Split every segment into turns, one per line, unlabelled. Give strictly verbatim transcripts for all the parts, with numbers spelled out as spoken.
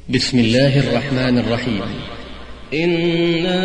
بسم الله الرحمن الرحيم.
إنا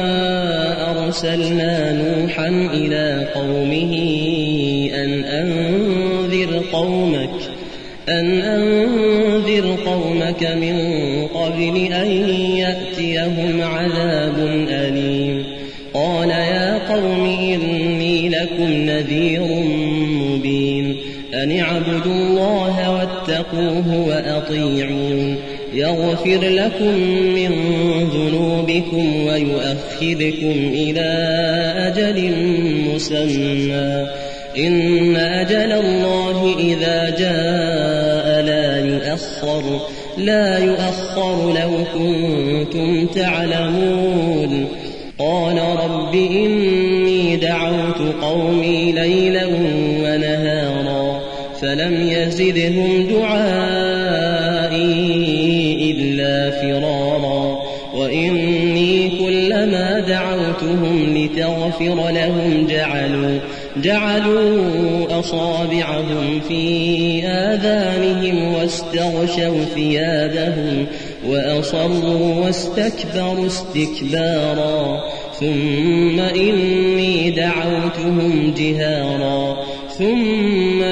أرسلنا نوحا إلى قومه أن أنذر قومك أن أنذر قومك من قبل أن يأتيهم عذاب أليم. قال يا قوم إني لكم نذير مبين أن اعبدوا الله واتقوه وأطيعون يغفر لكم من ذنوبكم ويؤخركم إلى أجل مسمى إن أجل الله إذا جاء لا يؤخر لا يؤخر لو كنتم تعلمون. قال رب إني دعوت قومي ليلا ونهارا فلم يزدهم دعائي إلا فرارا وإني كلما دعوتهم لتغفر لهم جعلوا جعلوا أصابعهم في آذانهم واستغشوا ثيابهم وأصروا واستكبروا استكبارا ثم إني دعوتهم جهارا ثم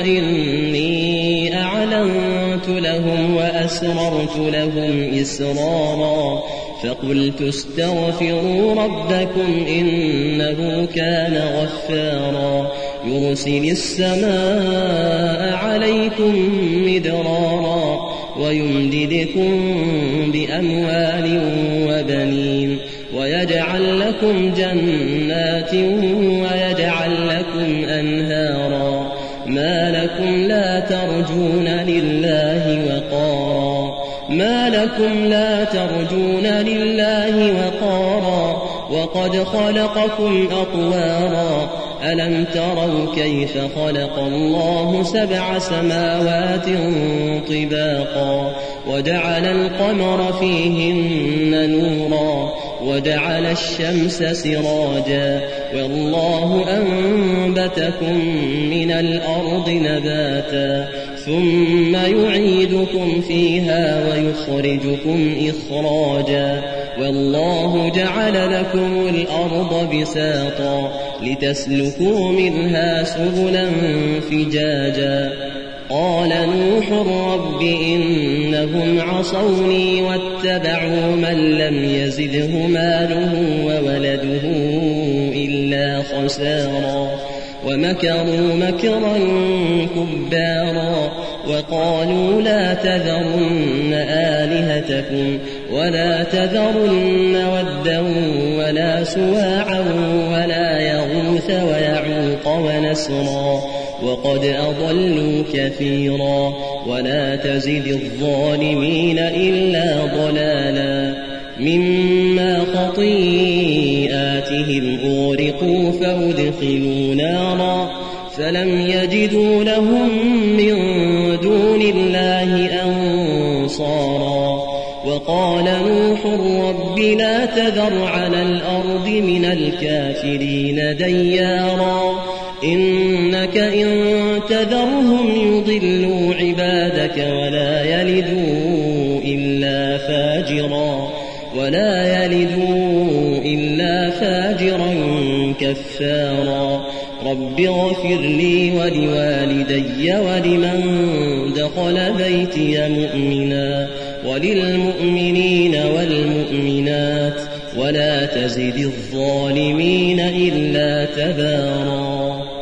إني أعلنت لهم وأسررت لهم إسرارا فقلت استغفروا ربكم إنه كان غفارا يرسل السماء عليكم مدرارا ويمددكم بأموال وبنين ويجعل لكم جنات ويجعل لكم أنهارا ما لكم لا ترجون لله وقارا ما لكم لا ترجون لله وقارا وقد خلقكم أطوارا ألم تروا كيف خلق الله سبع سماوات طباقا وجعل القمر فيهن نورا وجعل الشمس سراجا والله أنبتكم من الأرض نباتا ثم يعيدكم فيها ويخرجكم إخراجا والله جعل لكم الأرض بساطا لتسلكوا منها سبلا فجاجا. قال نوح رب إنهم عصوني واتبعوا من لم يزده ماله وولده إلا خسارا ومكروا مكرا كبارا وقالوا لا تذرن آلهتكم ولا تذرن ودا ولا سواعا ولا يغوث ويعوق ونسرا وقد أضلوا كثيرا ولا تزد الظالمين إلا ضلالا. مما خطيئاتهم أغرقوا فأدخلوا نارا فلم يجدوا لهم من دون الله أنصارا. وقال نوح رب لا تذر على الأرض من الكافرين ديارا إنك إن تذرهم يضلوا عبادك ولا يلدوا إلا فاجرا ولا يلدوا إلا فاجرا كفارا. رب اغفر لي ولوالدي ولمن دخل بيتي مؤمنا وللمؤمنين والمؤمنات ولا تزد الظالمين إلا تبارا.